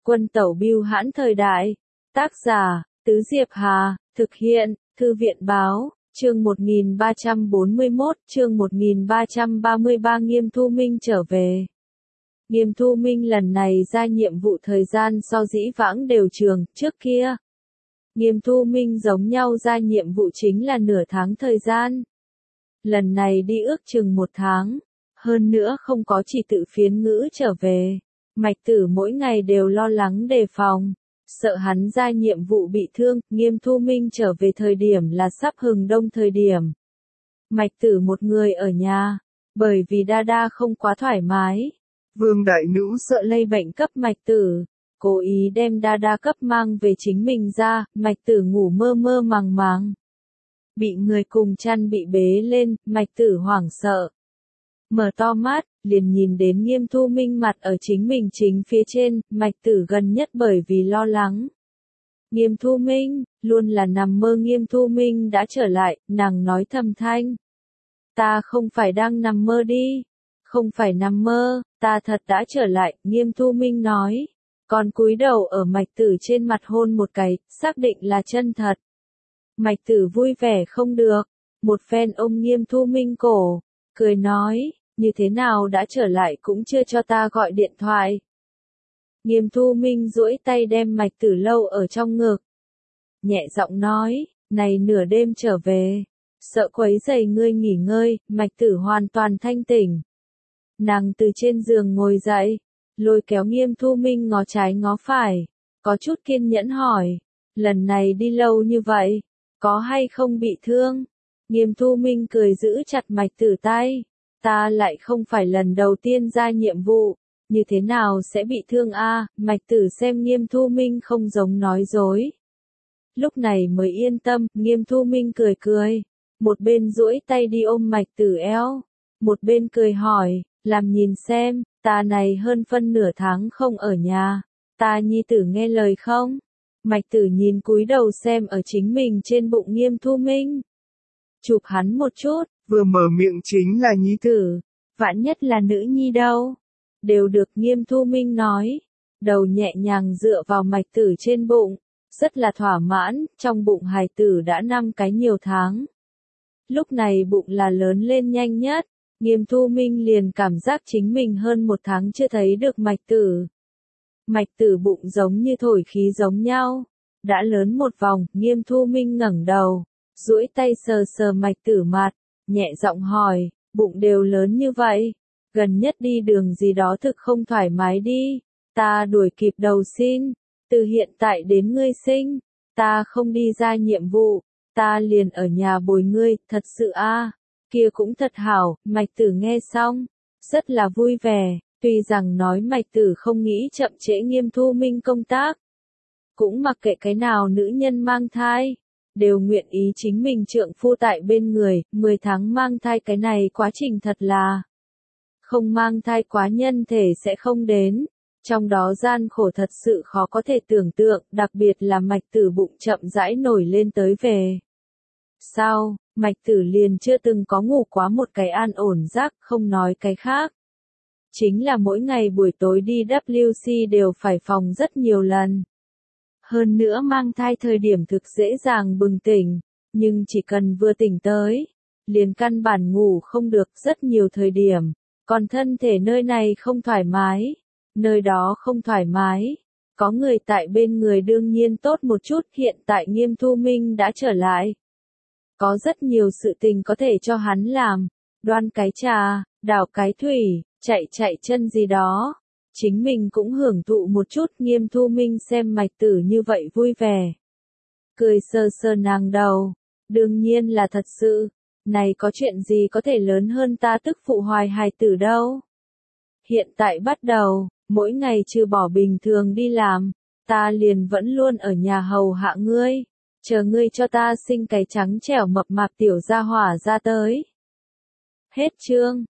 Quân tẩu bưu hãn thời đại. Tác giả, Tứ Diệp Hà, thực hiện, Thư viện báo, chương 1341, chương 1333 Nghiêm Thu Minh trở về. Nghiêm Thu Minh lần này ra nhiệm vụ thời gian so dĩ vãng đều trường, trước kia. Nghiêm Thu Minh giống nhau ra nhiệm vụ chính là nửa tháng thời gian. Lần này đi ước chừng 1 tháng, hơn nữa không có chỉ tự phiến ngữ trở về. Mạch Tử mỗi ngày đều lo lắng đề phòng, sợ hắn ra nhiệm vụ bị thương. Nghiêm Thu Minh trở về thời điểm là sắp hừng đông thời điểm. Mạch Tử một người ở nhà, bởi vì Đa không quá thoải mái. Vương đại nữ sợ lây bệnh cấp Mạch Tử, cố ý đem Đa cấp mang về chính mình ra. Mạch Tử ngủ mơ mơ màng màng, bị người cùng chăn bị bế lên. Mạch Tử hoảng sợ, mở to mắt, liền nhìn đến Nghiêm Thu Minh mặt ở chính mình chính phía trên. Mạch Tử gần nhất bởi vì lo lắng Nghiêm Thu Minh, luôn là nằm mơ. Nghiêm Thu Minh đã trở lại, nàng nói thầm thanh. Ta không phải đang nằm mơ đi, không phải nằm mơ, ta thật đã trở lại. Nghiêm Thu Minh nói, còn cúi đầu ở Mạch Tử trên mặt hôn một cái, xác định là chân thật. Mạch Tử vui vẻ không được, một phen ôm Nghiêm Thu Minh cổ, cười nói, như thế nào đã trở lại cũng chưa cho ta gọi điện thoại. Nghiêm Thu Minh duỗi tay đem Mạch Tử lâu ở trong ngực, nhẹ giọng nói, này nửa đêm trở về, sợ quấy rầy ngươi nghỉ ngơi. Mạch Tử hoàn toàn thanh tỉnh. Nàng từ trên giường ngồi dậy, lôi kéo Nghiêm Thu Minh ngó trái ngó phải, có chút kiên nhẫn hỏi, lần này đi lâu như vậy, có hay không bị thương? Nghiêm Thu Minh cười giữ chặt Mạch Tử tay, ta lại không phải lần đầu tiên ra nhiệm vụ, như thế nào sẽ bị thương a? Mạch Tử xem Nghiêm Thu Minh không giống nói dối, lúc này mới yên tâm. Nghiêm Thu Minh cười cười, một bên duỗi tay đi ôm Mạch Tử eo, một bên cười hỏi, làm nhìn xem, ta này hơn phân nửa tháng không ở nhà, ta nhi tử nghe lời không? Mạch Tử nhìn cúi đầu xem ở chính mình trên bụng Nghiêm Thu Minh, chụp hắn một chút, vừa mở miệng chính là nhi tử, vạn nhất là nữ nhi đâu? Đều được. Nghiêm Thu Minh nói, đầu nhẹ nhàng dựa vào Mạch Tử trên bụng, rất là thỏa mãn. Trong bụng hài tử đã 5 cái nhiều tháng, lúc này bụng là lớn lên nhanh nhất. Nghiêm Thu Minh liền cảm giác chính mình hơn 1 tháng chưa thấy được Mạch Tử. Mạch Tử bụng giống như thổi khí giống nhau, đã lớn một vòng. Nghiêm Thu Minh ngẩng đầu, duỗi tay sờ sờ Mạch Tử mặt, nhẹ giọng hỏi, bụng đều lớn như vậy, gần nhất đi đường gì đó thực không thoải mái đi, ta đuổi kịp đầu xin, từ hiện tại đến ngươi sinh, ta không đi ra nhiệm vụ, ta liền ở nhà bồi ngươi. Thật sự a? Kia cũng thật hảo. Mạch Tử nghe xong, rất là vui vẻ, tuy rằng nói Mạch Tử không nghĩ chậm trễ Nghiêm Thu Minh công tác, cũng mặc kệ cái nào nữ nhân mang thai, đều nguyện ý chính mình trượng phu tại bên người. 10 tháng mang thai cái này quá trình thật là không mang thai quá nhân thể sẽ không đến, trong đó gian khổ thật sự khó có thể tưởng tượng, đặc biệt là Mạch Tử bụng chậm rãi nổi lên tới về sau, Mạch Tử liền chưa từng có ngủ quá một cái an ổn giấc. Không nói cái khác, chính là mỗi ngày buổi tối đi WC đều phải phòng rất nhiều lần. Hơn nữa mang thai thời điểm thực dễ dàng bừng tỉnh, nhưng chỉ cần vừa tỉnh tới, liền căn bản ngủ không được. Rất nhiều thời điểm, còn thân thể nơi này không thoải mái, nơi đó không thoải mái, có người tại bên người đương nhiên tốt một chút. Hiện tại Nghiêm Thu Minh đã trở lại, có rất nhiều sự tình có thể cho hắn làm, đoan cái trà, đảo cái thủy, chạy chân gì đó, chính mình cũng hưởng thụ một chút. Nghiêm Thu Minh xem Mạch Tử như vậy vui vẻ, cười sờ sờ nàng đầu, đương nhiên là thật sự, này có chuyện gì có thể lớn hơn ta tức phụ hoài hài tử đâu. Hiện tại bắt đầu, mỗi ngày trừ bỏ bình thường đi làm, ta liền vẫn luôn ở nhà hầu hạ ngươi, chờ ngươi cho ta sinh cái trắng trẻo mập mạp tiểu gia hỏa ra tới. Hết chương.